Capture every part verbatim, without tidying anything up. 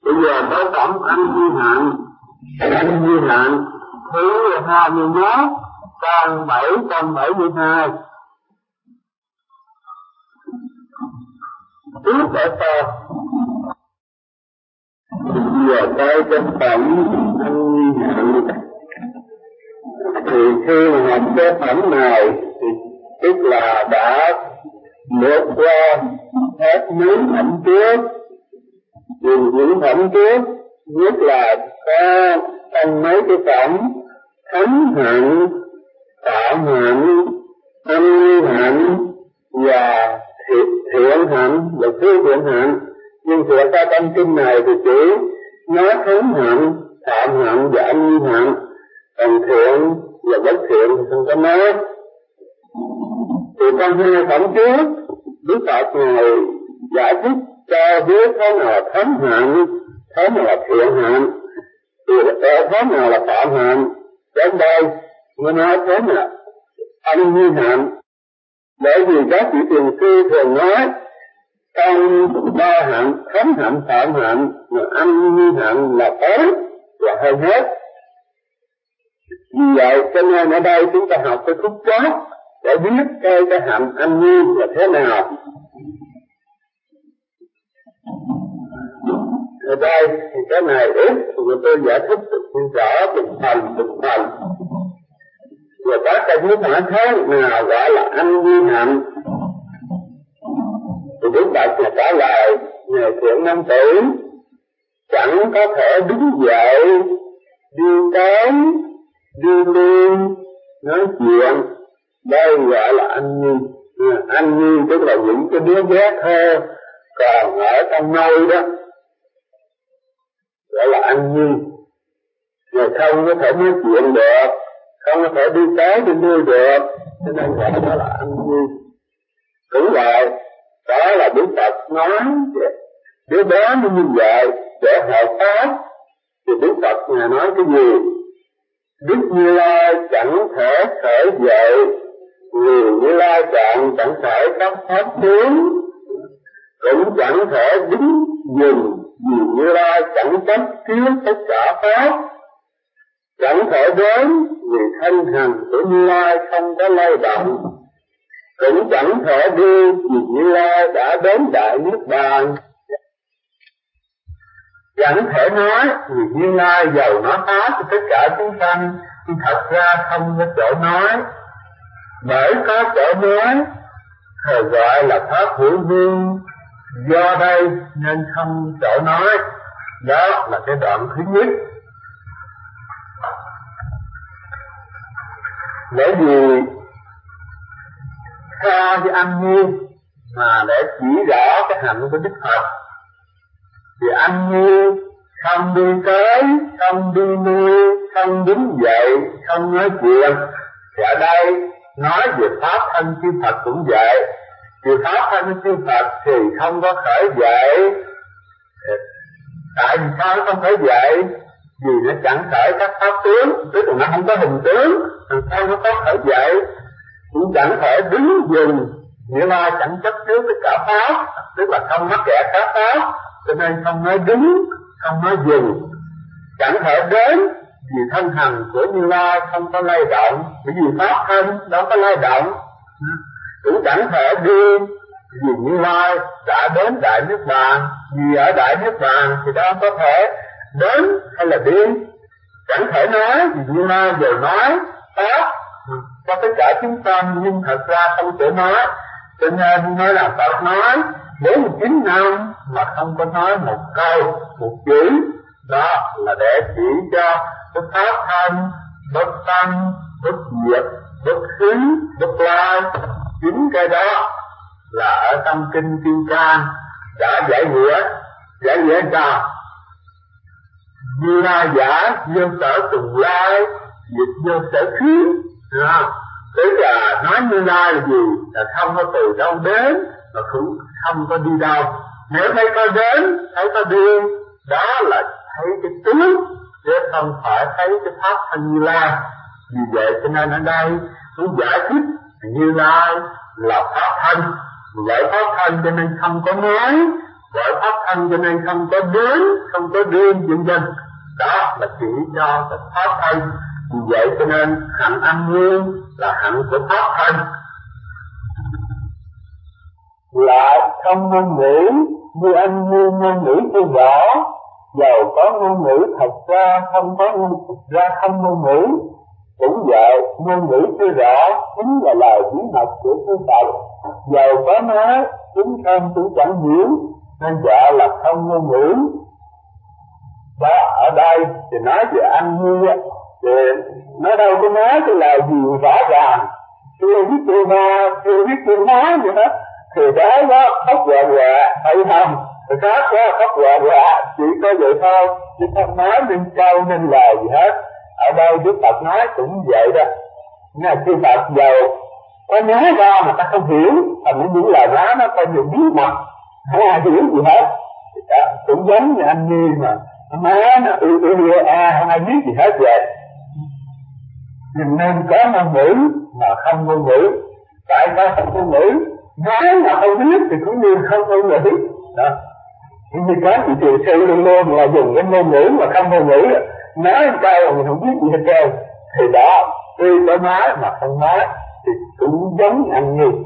Bây giờ tới tổng anh duy hạn, anh duy hạn thứ hai mươi mốt, trang bảy trăm bảy mươi hai. Tiếp ở sau. Giờ tới trong phẩm anh duy hạn. Thì khi mà học cái phẩm này thì tức là đã lướt qua hết mấy phẩm trước. Vì những phẩm trước nhất là có trong mấy cái phẩm thánh hạnh, phạm hạnh, âm hạnh và thiện, thiện hạnh và phi thiện hạnh. Nhưng thực ra trong kinh này thì chỉ nói thánh hạnh, phạm hạnh và âm hạnh, còn thiện và bất thiện thì không có nói. Thì trong hai phẩm trước, Đức Phật Ngài giải thích cho biết thế nào là thánh hạnh, thế nào là thiện hạnh, thì thế nào là phạm hạnh. Đến đây mới nói thế nào âm như hạnh. Bởi vì các vị tiền sư thường nói trong ba hạnh, thánh hạnh, phạm hạnh, mà âm như hạnh là tốt và hơn hết. Vì vậy cho nên ở đây chúng ta học cái khúc chót để biết cái cái hạnh âm như là thế nào. Ở đây thì cái này ít thì người tôi giải thích được rõ từng phần từng phần. Và các cái thứ hỏi thế nào gọi là âm như hạnh. Thì Đức Phật là trả lời Ngài Thiện Nam Tử chẳng có thể đứng dậy, đi tới, đi lui, nói chuyện. Đây gọi là anh nhi. À, anh nhi tức là những cái đứa bé thơ còn ở trong nôi đó, gọi là anh nhi. Người không có thể nói chuyện được, không có thể đi tới đi lui được, cho nên gọi đó là anh nhi. Đúng vậy, đó là Đức Phật nói đứa bé nó như vậy để hộ pháp. Thì Đức Phật Ngài nói cái gì? Đức Như Lai chẳng thể khởi dậy, người Như Lai chẳng chẳng thể các pháp tướng, cũng chẳng thể đứng dừng, vì Như Lai chẳng chấp chiếu tất cả pháp, chẳng thể đến vì thân hành của Như Lai không có lay động, cũng chẳng thể đi vì Như Lai đã đến đại niết bàn, chẳng thể nói vì Như Lai giàu nói pháp cho tất cả chúng sanh, nhưng thật ra không có chỗ nói. Bởi có chỗ nói thời gọi là pháp hữu vi, do đây nên không chỗ nói. Đó là cái đoạn thứ nhất. Bởi vì so với anh như mà để chỉ rõ cái hạnh của Đức Phật, thì anh như không đi tới, không đi lui, không đứng dậy, không nói chuyện. Thì ở đây nói về pháp thân chư Phật cũng vậy. Vì pháp thân chư Phật thì không có khởi dậy. Tại vì sao nó không khởi dậy? Vì nó chẳng khởi các pháp tướng, tức là nó không có hình tướng, làm sao nó có khởi dậy? Cũng chẳng thể đứng dừng, nghĩa là chẳng chấp trước tất cả pháp, tức là không mắc kẹt các pháp, cho nên không nói đứng, không nói dừng. Chẳng thể đến, vì thân hành của Như Lai không có lay động, bởi vì pháp thân đâu có lay động. Cũng chẳng thể đi, vì Như Lai đã đến đại niết bàn, vì ở đại niết bàn thì đâu có thể đến hay là đi. Chẳng thể nói, vì Như Lai vừa nói pháp cho tất cả chúng sanh, nhưng thật ra không thể nói. Cho nên nói là Phật nói bốn mươi chín năm mà không có nói một câu, một chữ. Đó là để chỉ cho cái pháp thân, bất tăng, bất diệt, bất xứ, bất lai. Chính cái đó là ở trong kinh Kim Cang đã giải nghĩa. Giải nghĩa sao? Như Lai giả vô sở tùng lai, diệt vô sở khí. Tức là nói Như Lai là gì? Là không có từ đâu đến, mà cũng không có đi đâu. Nếu thấy có đến, thấy có đi, đó là thấy cái tướng, chứ không phải thấy cái pháp thân Như Lai. Vì vậy cho nên ở đây cũng giải thích Như Lai là pháp thân. Vậy pháp thân cho nên không có nói, gọi pháp thân cho nên không có đến, không có đêm vân vân. Đó là chỉ cho cái pháp thân. Vì vậy cho nên hạnh âm nguyên là hạnh của pháp thân. Lại không ngôn ngữ như anh như ngôn ngữ chưa rõ, dầu có ngôn ngữ thật ra không có thật ra không ngôn ngữ. Cũng vậy, ngôn ngữ chưa rõ chính là lời bí mật của chư Phật. Dầu có nói chúng thân cũng chẳng hiểu, nên gọi là không ngôn ngữ. Đó, ở đây thì nói về anh như thì nó đâu có nói cái lời gì rõ ràng, chưa biết chưa ma, chưa biết chưa nói gì hết. Thì đó đó khóc quạ quạ, thấy không? Thì khác quá khóc quạ quạ, chỉ có vậy thôi, chứ không nói nên câu nên lời gì hết. Ở đây Đức Phật nói cũng vậy đó. Nghe chư Phật giàu có nói ra mà ta không hiểu, thành những lời nói nó có nhiều bí mật, không ai hiểu gì hết. Thì đó, cũng giống như anh Nhi mà nói nó ư ư ư a, không ai biết gì hết vậy. Mình nên có ngôn ngữ mà không ngôn ngữ. Tại sao không ngôn ngữ? Nói mà không biết thì cũng như không ngôn ngữ. Đó. Như có chị thiền sư luôn luôn là dùng cái ngôn ngữ mà không ngôn ngữ. Nói một câu mà mình không biết gì hết trơn. Thì đó, tuy có nói mà không nói thì cũng giống anh Nhi.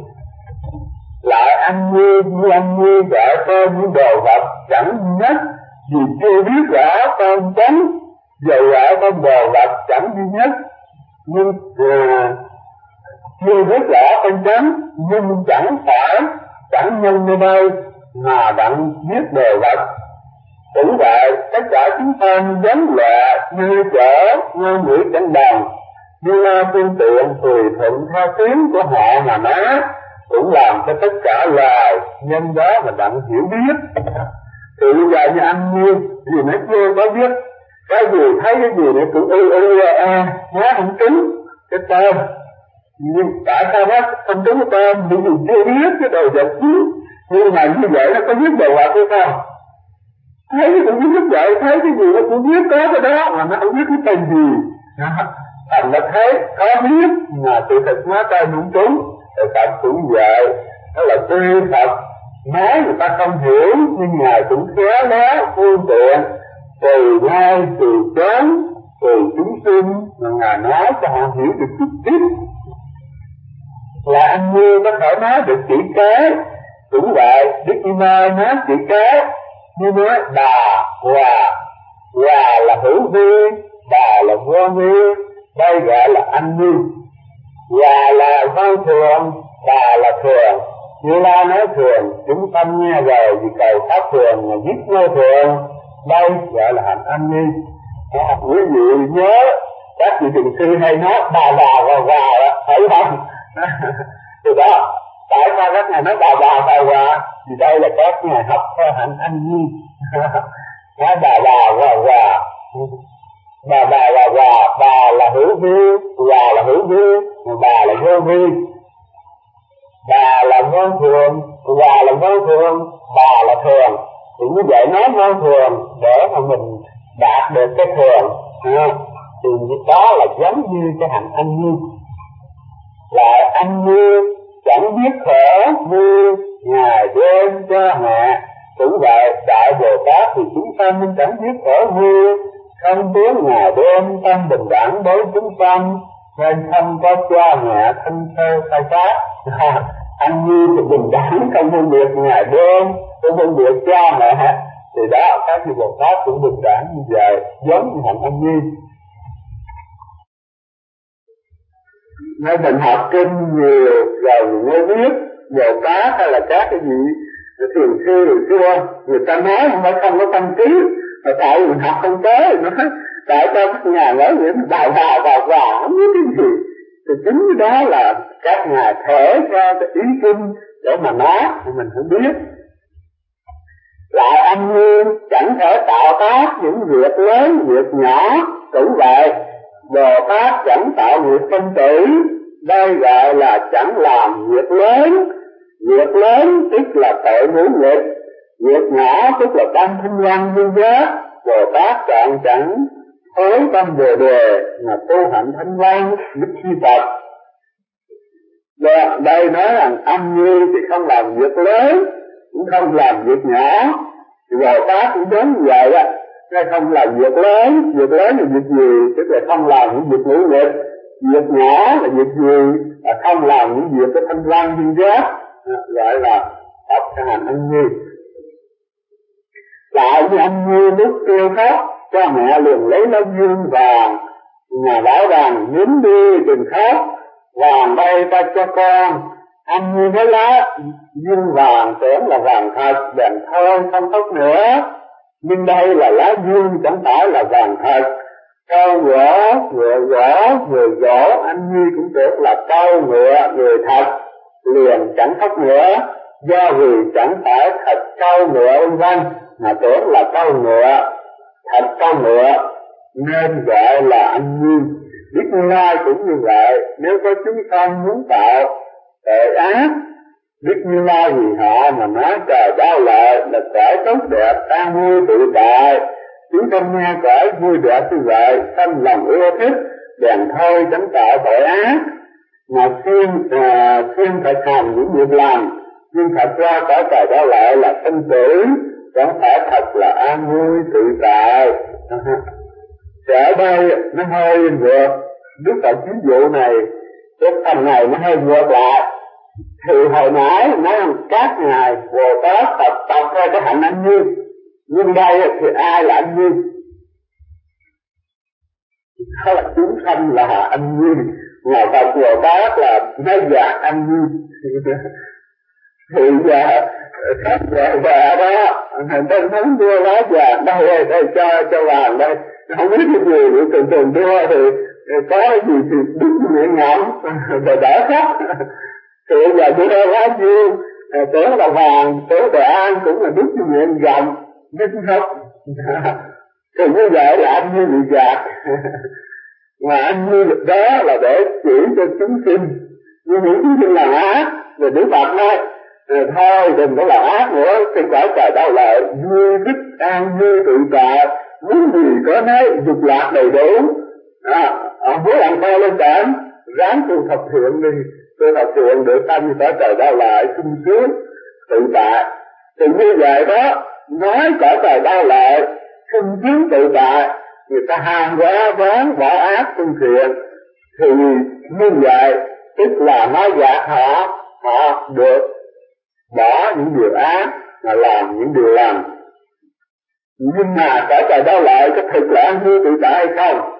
Lại anh Nhi như anh Nhi gọi tên những đồ vật chẳng nhất, vì chưa biết rõ tên chánh, dầu gọi tên đồ vật chẳng duy nhất. Nhưng à, chưa biết rõ tên chánh, nhưng chẳng phải chẳng nhân nơi đây mà đặng biết đồ vật. Cũng vậy, tất cả chúng ta giống lạ như chở ngôn ngữ chẳng đồng, như la phương tiện tùy thuận theo tiếng của họ mà nói, cũng làm cho tất cả loài nhân đó mà đặng hiểu biết. Thì bây giờ như anh Nhiêu, vì nó chưa có biết, cái gì thấy cái gì nó cũng ư ư a a, nó không trúng cái tên. Nhưng tại sao nó không trúng cái tên? Vì vì chưa biết cái đồ vật chứ. Nhưng mà như vậy nó có biết đồ vật hay không? Thấy cái cũng biết vậy, thấy cái gì nó cũng biết có cái đó mà nó không biết cái tên gì. Thành nó thấy có biết mà sự thật nó tên đúng trúng. Thì Phật cũng vậy, đó là tuy Phật nói người ta không hiểu, nhưng Ngài cũng khéo léo phương tiện từ ngay từ chốn từ chúng sinh mà Ngài nói cho họ hiểu được chút ít. Là anh Như có thể nói được chữ cái, cũng vậy Đức Di Ma nói chữ cái như nói đà hòa, hòa là hữu vi, đà là vô vi, đây gọi là anh Như. Hòa là vô thường, đà là thường. Như La nói thường, chúng tâm nghe rồi vì cầu pháp thường mà giết vô thường, đây gọi là hạnh anh Như. À, quý vị nhớ các vị thiền sư hay nói bà bà và hòa đó, thấy không? Thì đó, tại sao các ngài nói bà bà và hòa? Vì đây là các ngài học theo hạnh anh Nhi. Nói bà bà và hòa, bà bà và hòa, bà là hữu vi, hòa là hữu vi, bà là vô vi. Bà là vô thường, hòa là vô thường, bà là thường. Thì như vậy nói vô thường để mà mình đạt được cái thường, à, thì đó là giống như cái hạnh anh Nhi. Là anh Nhi chẳng biết khổ vui ngày đêm cho mẹ. Cũng vậy, Đại Bồ Tát thì chúng sanh nhưng chẳng biết khổ vui, không biết ngày đêm tâm bình đẳng đối chúng sanh, nên không có cha mẹ thân thơ khai phát. Anh Nhi thì bình đẳng, không phân biệt ngày đêm, không phân biệt cha mẹ. Thì đó, các vị Bồ Tát cũng bình đẳng như vậy, giống như hạnh anh Nhi. Nên mình học kinh nhiều rồi mình mới biết Bồ Tát hay là các cái gì thiền sư rồi xưa người ta nói không phải không có tâm trí, mà tại mình học không tới, nó tại sao các ngài nói vậy đào vào vào vào không biết cái gì. Thì chính cái đó là các ngài thể ra cái ý kinh để mà nói thì mình không biết. Lại anh Nguyên chẳng thể tạo tác những việc lớn việc nhỏ, cũng vậy Bồ Tát chẳng tạo việc phân tử, đây gọi là chẳng làm việc lớn. Việc lớn tức là tội ngũ nghịch, việc nhỏ tức là tâm thanh văn như giác. Bồ Tát chọn chẳng thối tâm bồ đề mà tu hạnh thanh văn đức chi Phật. Đây nói rằng âm nhi thì không làm việc lớn, cũng không làm việc nhỏ. Bồ Tát cũng giống như vậy đó, nó không làm việc lớn. Việc lớn là việc gì? Tức là không làm những việc ngũ nghịch. Việc nhỏ là việc gì? Là không làm những việc của thanh văn duyên giác, gọi là học hành ăn nhi. Lại như anh nhi lúc kêu khóc, cha mẹ liền lấy lá dương vàng, nhà bảo rằng nín đi đừng khóc, vàng đây ta cho con. Anh nhi thấy lá dương vàng tưởng là vàng thật, bèn thôi không khóc nữa. Nhưng đây là lá dương chẳng phải là vàng thật. Câu gõ vừa gõ vừa gõ, anh nhi cũng tưởng là câu ngựa người thật, liền chẳng khóc nữa. Do vì chẳng phải thật câu ngựa vân vân, mà tưởng là câu ngựa thật câu ngựa, nên gọi là anh nhi. Đức Như Lai cũng như vậy. Nếu có chúng sanh muốn tạo tội ác, Đức Như Lai vì họ mà nói trời đau lợi là cõi tốt đẹp an vui tự tại. Chúng sanh nghe cõi vui đẹp như vậy, sanh lòng ưa thích, bèn thôi tránh tạo tội ác, mà khuyên à, khuyên thực hành những việc làm. Nhưng thật ra cõi trời đau lợi là sanh tử, chẳng phải thật là an vui tự tại. Ở đây nó hơi vượt, Đức Phật ví dụ này, cái phần này nó hơi vượt lại. Thì hồi nãy nói các ngài Bồ Tát tập tập ra cái hạnh anh nhi, nhưng đây thì ai là anh nhi? Đó là chúng sanh là anh nhi, ngài Phật Bồ Tát là nói giả anh nhi. Thì giờ các nhà già đó, tên thánh đưa lá vàng đây, đây cho cho vàng đây, không biết cái gì để thường thường đưa thì có cái gì thì đứt miệng ngậm rồi đỡ khóc. Thì giờ đưa lá dương tưởng là vàng, tưởng là an cũng là đứt miệng gầm đứt khóc. Thì như vậy là anh như bị gạt. Mà anh như đó là để chỉ cho chúng sinh, nhưng những chúng sinh làm ác rồi Đức Phật nói rồi thôi đừng có làm ác nữa, trên cõi trời đau lợi vui thích an vui tự tại, muốn gì có nấy, dục lạc đầy đủ. À, ông muốn ăn to lên trển, ráng tu thập thiện đi, tu thập thiện để sanh cõi trời đau lợi sung sướng tự tại. Thì như vậy đó, nói cõi trời đau lợi sung sướng tự tại, người ta ham quá ván bỏ ác tu thiện, thì như vậy tức là nói gạt họ, họ được bỏ những điều ác mà làm những điều lành. Nhưng mà cõi trời đau lợi có thực là an vui tự tại hay không?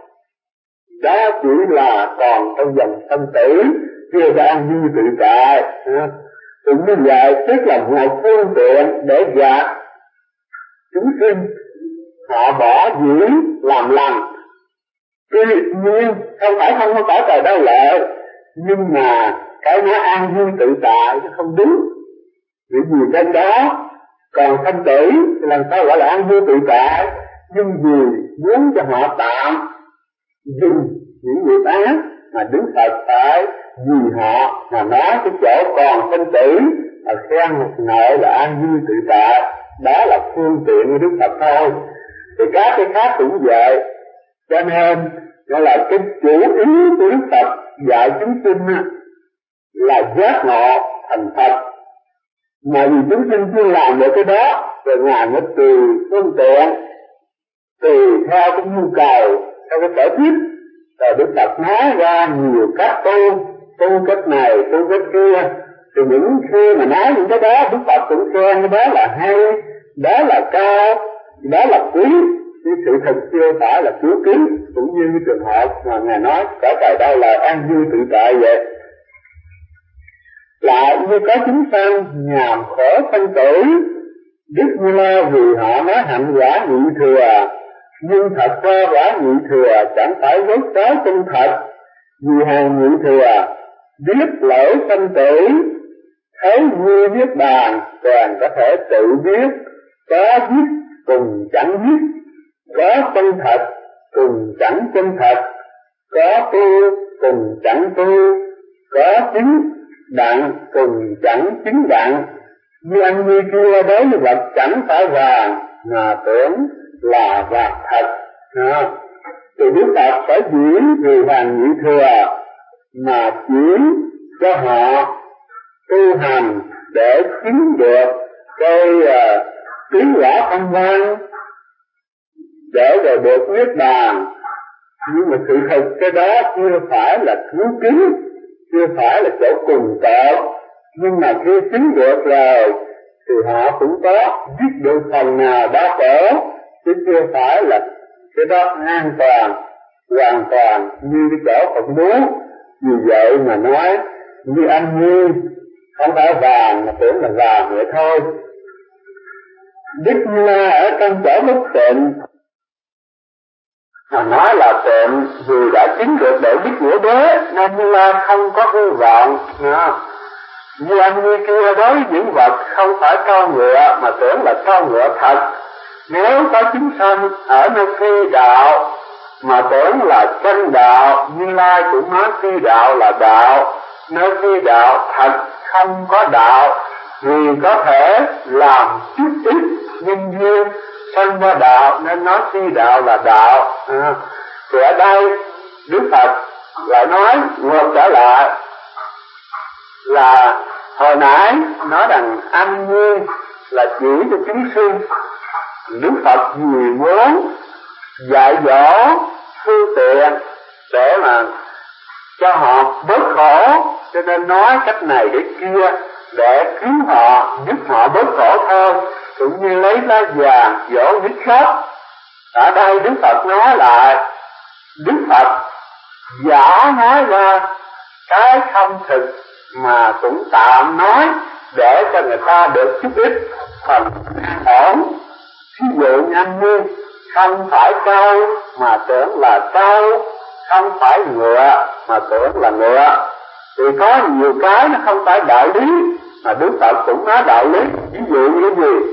Đó chỉ là còn trong dòng sanh tử, chưa có an vui tự tại. Thì như vậy tức là một phương tiện để gạt chúng sinh, họ bỏ dĩ làm lành. Tuy nhiên không phải không có cõi trời đau lợi, nhưng mà cái nó an vui tự tại nó không đúng. Vì gì trên đó còn sanh tử thì làm sao gọi là an vui tự tại? Nhưng vì muốn cho họ tạm dừng những việc ác mà Đức Phật phải vì họ mà nói cái chỗ còn sanh tử mà khen một ngợi là an vui tự tại. Đó là phương tiện của Đức Phật thôi. Thì các cái khác cũng vậy. Cho nên đó là cái chủ ý của Đức Phật dạy chúng sinh là giác ngộ thành Phật. Mà vì chúng sinh chưa làm được cái đó, rồi Ngài mới tùy phương tiện, tùy theo cái nhu cầu, theo cái sở thích, rồi Đức Phật nói ra nhiều cách tu, tu cách này, tu cách kia. Thì những khi mà nói những cái đó, Đức Phật cũng khen cái đó là hay, đó là cao, đó là quý. Nhưng sự thật chưa phải là cứu kính, cũng như cái trường hợp mà Ngài nói cõi trời đau lợi an vui tự tại vậy. Lại như có chúng sanh nhàm khổ sanh tử, Đức Như Lai vì họ nói hạnh quả nhị thừa, nhưng thật ra quả nhị thừa chẳng phải gốc trái chân thật. Vì hàng nhị thừa biết lỗi sanh tử, thấy vui biết bàn, còn có thể tự biết, có biết cùng chẳng biết, có chân thật cùng chẳng chân thật, có tu cùng chẳng tu, có chính đặng cùng chẳng chính đặng. Như anh như kia đối với vật chẳng phải vàng mà tưởng là vàng thật. À, thì Đức Phật phải diễn vì hàng nhị thừa mà chỉ cho họ tu hành để chứng được cái uh, tiếng quả thanh vang để rồi được niết bàn. Nhưng mà sự thật cái đó chưa phải là cứu kính, chưa phải là chỗ cùng tận. Nhưng mà khi chứng được rồi thì họ cũng có biết được phần nào đó khổ, chứ chưa phải là cái đó an toàn, hoàn toàn như cái chỗ Phật muốn. Vì vậy mà nói như anh Nhi không phải vàng mà tưởng là vàng vậy thôi. Đức Như Lai ở trong chỗ bất tịnh mà nói là tịnh vì đã chứng được đệ nhất nghĩa đế nên Như Lai không có hư vọng. Như anh Nhi kia đối với những vật không phải trâu ngựa mà tưởng là trâu ngựa thật. Nếu có chúng sanh ở nơi phi đạo mà tưởng là chân đạo, Như Lai cũng nói phi đạo là đạo. Nơi phi đạo thật không có đạo, vì có thể làm chút ít nhân duyên sanh ra đạo nên nói phi đạo là đạo. À, thì ở đây Đức Phật lại nói ngược trở lại là hồi nãy nói rằng anh Nhi là chỉ cho chúng sinh. Đức Phật vì muốn dạy dỗ phương tiện để mà cho họ bớt khổ, cho nên nói cách này cái kia để cứu họ, giúp họ bớt khổ thôi. Cũng như lấy lá vàng dỗ nước khóc. Ở đây Đức Phật nói lại, Đức Phật giả nói ra cái không thực mà cũng tạm nói để cho người ta được chút ít phần ổn. Ví dụ như anh Nhi không phải trâu mà tưởng là trâu, không phải ngựa mà tưởng là ngựa. Thì có nhiều cái nó không phải đạo lý mà Đức Phật cũng nói đạo lý. Ví dụ như cái gì?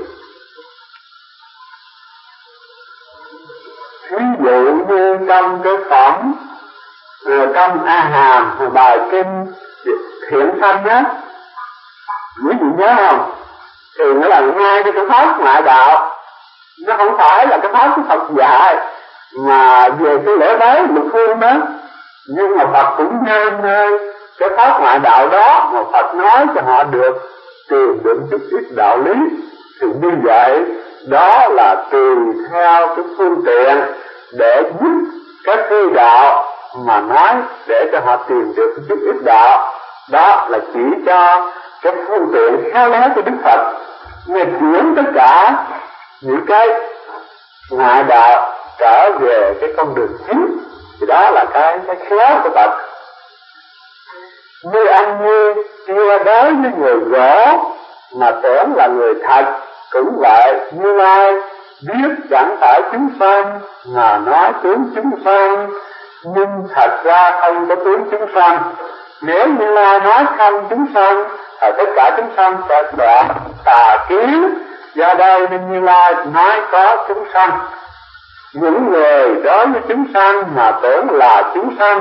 Ví dụ như trong cái phẩm trong A Hàm bài kinh Thiện Sanh á, quý vị nhớ không? Thì nó là ngay cái pháp ngoại đạo, nó không phải là cái pháp của Phật dạy mà về cái lễ bái lục phương đó. Nhưng mà Phật cũng nên cái pháp ngoại đạo đó mà Phật nói cho họ được tìm được chút ít đạo lý. Thì như vậy đó là tùy theo cái phương tiện để giúp các phi đạo mà nói để cho họ tìm được chút ít đạo. Đó là chỉ cho cái phương tiện khéo léo của Đức Phật nghe chuyển tất cả những cái ngoại đạo trở về cái con đường chính. Thì đó là cái cái khéo của Phật. Như anh Nhi chưa đối với người gỗ mà tưởng là người thật, cũng vậy. Như Lai biết chẳng phải chúng sanh mà nói tướng chúng sanh, nhưng thật ra không có tướng chúng sanh. Nếu Như Lai nói không chúng sanh thì tất cả chúng sanh sẽ đoạn tà kiến. Do đây nên Như Lai nói có chúng sanh. Những người đối với chúng sanh mà tưởng là chúng sanh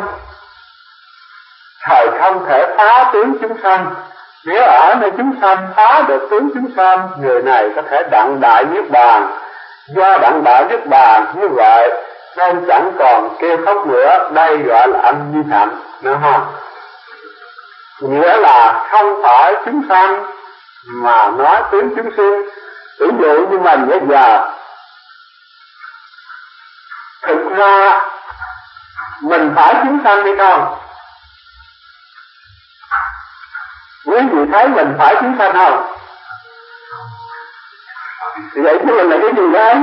thời không thể phá tướng chúng sanh. Nếu ở nơi chúng sanh phá được tướng chúng sanh, người này có thể đặng đại niết bàn. Do đặng đại niết bàn như vậy nên chẳng còn kêu khóc nữa. Đây gọi là anh Nhi hạnh, đúng không? Nghĩa là không phải chúng sanh mà nói tướng chúng sinh. Ví dụ như mình bây giờ, thực ra mình phải chúng sanh hay không? Quý vị thấy mình phải chúng sanh không? Vậy chứ mình là cái gì đấy?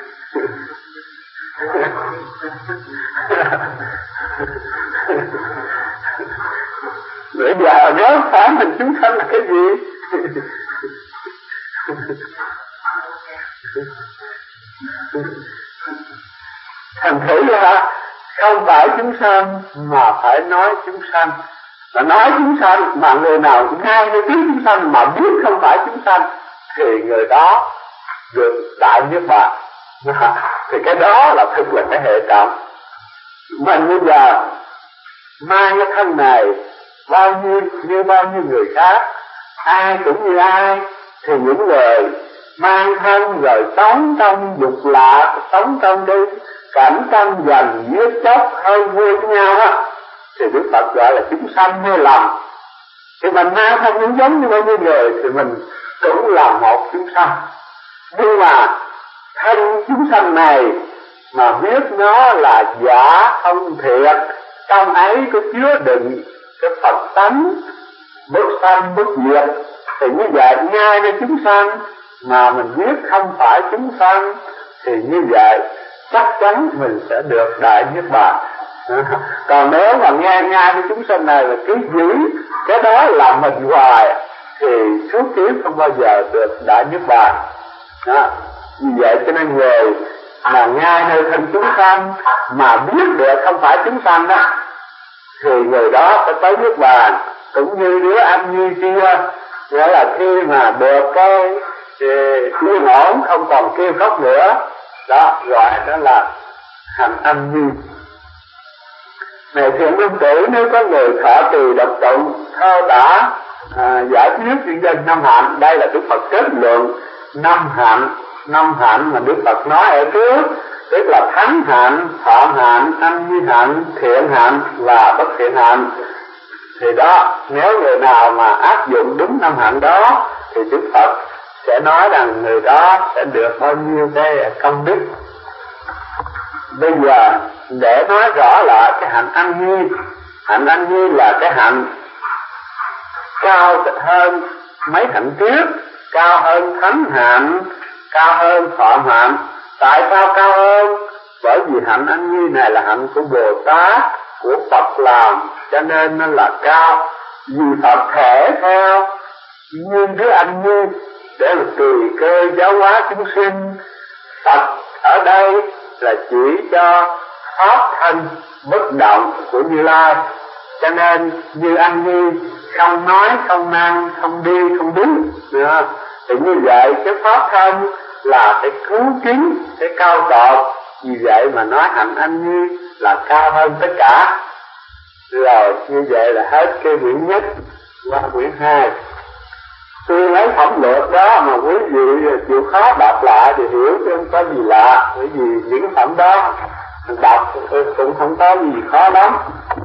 Bây giờ nếu phải mình chúng sanh là cái gì? Thành thử ra không phải chúng sanh mà phải nói chúng sanh. Là nói chúng sanh mà người nào ngay nơi trước chúng sanh mà biết không phải chúng sanh thì người đó được đại niết bàn. Thì cái đó là thực là cái hệ trọng. Mình bây giờ mang cái thân này bao nhiêu như bao nhiêu người khác, ai cũng như ai. Thì những người mang thân rồi sống trong dục lạc, sống trong cái cảnh tranh giành giết chóc hơi vui với nhau á, thì Đức Phật gọi là chúng sanh mê lầm. Thì mình mang thân cũng giống như bao nhiêu người, thì mình cũng là một chúng sanh. Nhưng mà thân chúng sanh này mà biết nó là giả không thiệt, trong ấy có chứa đựng cái Phật tánh bất sanh bất diệt, thì như vậy ngay cái chúng sanh mà mình biết không phải chúng sanh, thì như vậy chắc chắn mình sẽ được đại niết bàn. Còn nếu mà nghe ngay cái chúng sanh này là cứ giữ cái đó là mình hoài, thì suốt kiếp không bao giờ được đại niết bàn. Đó. Vì vậy cho nên người mà ngay nơi thân chúng sanh mà biết được không phải chúng sanh đó, thì người đó sẽ tới niết bàn. Cũng như đứa anh nhi kia, nghĩa là khi mà được cái yên ổn không còn kêu khóc nữa, đó gọi đó là hành anh nhi. Này thiện lương tử, nếu có người thọ trì đọc tụng thơ tả à, giải thuyết những danh năm hạnh, đây là Đức Phật kết luận năm hạnh. Năm hạnh mà Đức Phật nói ở trước, tức là thắng hạnh, thọ hạnh, anh nhi hạnh, thiện hạnh và bất thiện hạnh. Thì đó, nếu người nào mà áp dụng đúng năm hạnh đó, thì Đức Phật sẽ nói rằng người đó sẽ được bao nhiêu cái công đức. Bây giờ để nói rõ lại cái hạnh ăn nhi. Hạnh ăn nhi là cái hạnh cao hơn mấy hạnh trước, cao hơn thánh hạnh, cao hơn thọ hạnh. Tại sao cao hơn? Bởi vì hạnh ăn nhi này là hạnh của Bồ Tát, của Phật làm, cho nên nó là cao. Vì Phật thể theo như đứa ăn nhi để mà tùy cơ giáo hóa chúng sinh. Phật ở đây là chỉ cho pháp thân bất động của Như Lai, cho nên như anh nhi không nói, không năng, không đi, không đứng nữa. Thì như vậy cái pháp thân là cái cứu chính, cái cao tột. Vì vậy mà nói hạnh anh nhi là cao hơn tất cả. Rồi như vậy là hết cái quyển nhất qua quyển hai. Tôi lấy phẩm lược đó mà quý vị chịu khó đọc lại thì hiểu chứ không có gì lạ. Bởi vì những phẩm đó đọc cũng không có gì khó lắm.